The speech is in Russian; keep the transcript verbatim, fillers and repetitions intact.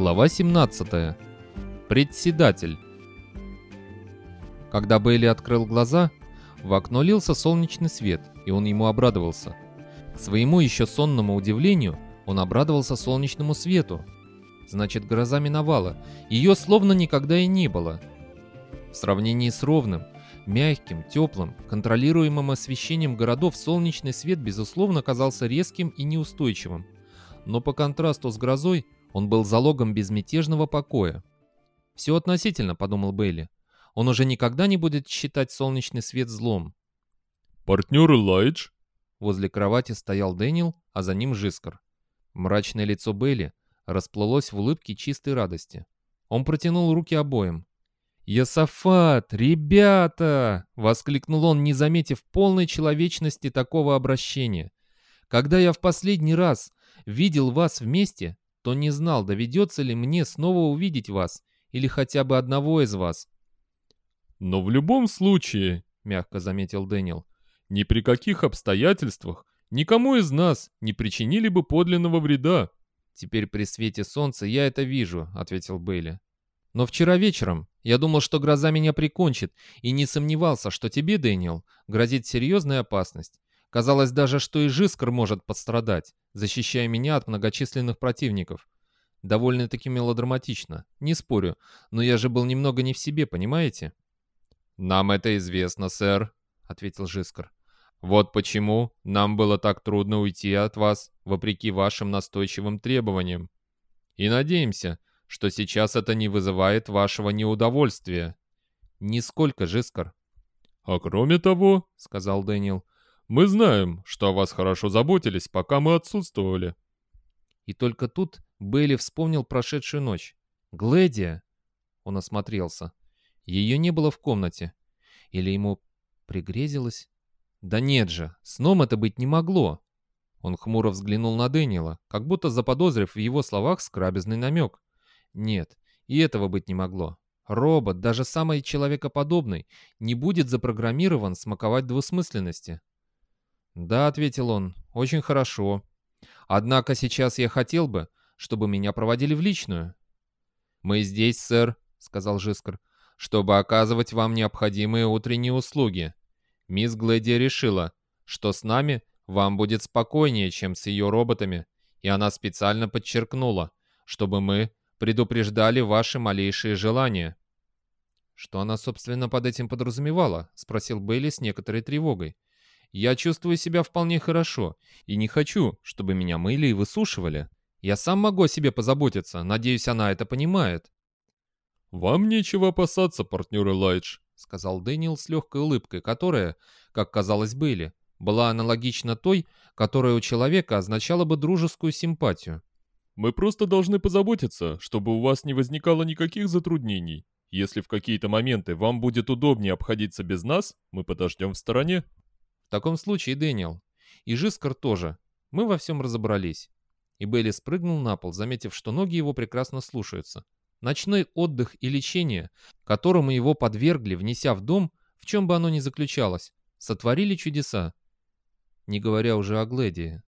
Глава семнадцатая. Председатель. Когда Бейли открыл глаза, в окно лился солнечный свет, и он ему обрадовался. К своему еще сонному удивлению, он обрадовался солнечному свету. Значит, гроза миновала, ее словно никогда и не было. В сравнении с ровным, мягким, теплым, контролируемым освещением городов солнечный свет, безусловно, казался резким и неустойчивым. Но по контрасту с грозой он был залогом безмятежного покоя. «Все относительно», — подумал Бейли. «Он уже никогда не будет считать солнечный свет злом». «Партнер Элайдж?» Возле кровати стоял Дэниел, а за ним Жискар. Мрачное лицо Бейли расплылось в улыбке чистой радости. Он протянул руки обоим. «Йосафат! Ребята!» — воскликнул он, не заметив полной человечности такого обращения. «Когда я в последний раз видел вас вместе, то не знал, доведется ли мне снова увидеть вас, или хотя бы одного из вас». «Но в любом случае, — мягко заметил Дэниел, — ни при каких обстоятельствах никому из нас не причинили бы подлинного вреда». «Теперь при свете солнца я это вижу», — ответил Бейли. «Но вчера вечером я думал, что гроза меня прикончит, и не сомневался, что тебе, Дэниел, грозит серьезная опасность. Казалось даже, что и Жискар может пострадать, защищая меня от многочисленных противников. Довольно-таки мелодраматично, не спорю, но я же был немного не в себе, понимаете?» «Нам это известно, сэр», — ответил Жискар. «Вот почему нам было так трудно уйти от вас, вопреки вашим настойчивым требованиям. И надеемся, что сейчас это не вызывает вашего неудовольствия». «Нисколько, Жискар». «А кроме того, — сказал Дэниел, — мы знаем, что о вас хорошо заботились, пока мы отсутствовали». И только тут Бейли вспомнил прошедшую ночь. «Глэдия!» Он осмотрелся. Ее не было в комнате. Или ему пригрезилось? Да нет же, сном это быть не могло. Он хмуро взглянул на Дэниела, как будто заподозрив в его словах скрабезный намек. Нет, и этого быть не могло. Робот, даже самый человекоподобный, не будет запрограммирован смаковать двусмысленности. «Да», — ответил он, — «очень хорошо. Однако сейчас я хотел бы, чтобы меня проводили в личную». «Мы здесь, сэр», — сказал Жискар, — «чтобы оказывать вам необходимые утренние услуги. Мисс Глэдия решила, что с нами вам будет спокойнее, чем с ее роботами, и она специально подчеркнула, чтобы мы предупреждали ваши малейшие желания». «Что она, собственно, под этим подразумевала?» — спросил Бейли с некоторой тревогой. «Я чувствую себя вполне хорошо и не хочу, чтобы меня мыли и высушивали. Я сам могу о себе позаботиться, надеюсь, она это понимает». «Вам нечего опасаться, партнер Элайдж», — сказал Дэниел с легкой улыбкой, которая, как казалось Бейли, была аналогична той, которая у человека означала бы дружескую симпатию. «Мы просто должны позаботиться, чтобы у вас не возникало никаких затруднений. Если в какие-то моменты вам будет удобнее обходиться без нас, мы подождем в стороне». «В таком случае, Дэниел, и Жискар тоже, мы во всем разобрались». И Бейли спрыгнул на пол, заметив, что ноги его прекрасно слушаются. Ночной отдых и лечение, которому его подвергли, внеся в дом, в чем бы оно ни заключалось, сотворили чудеса. Не говоря уже о Глэдии.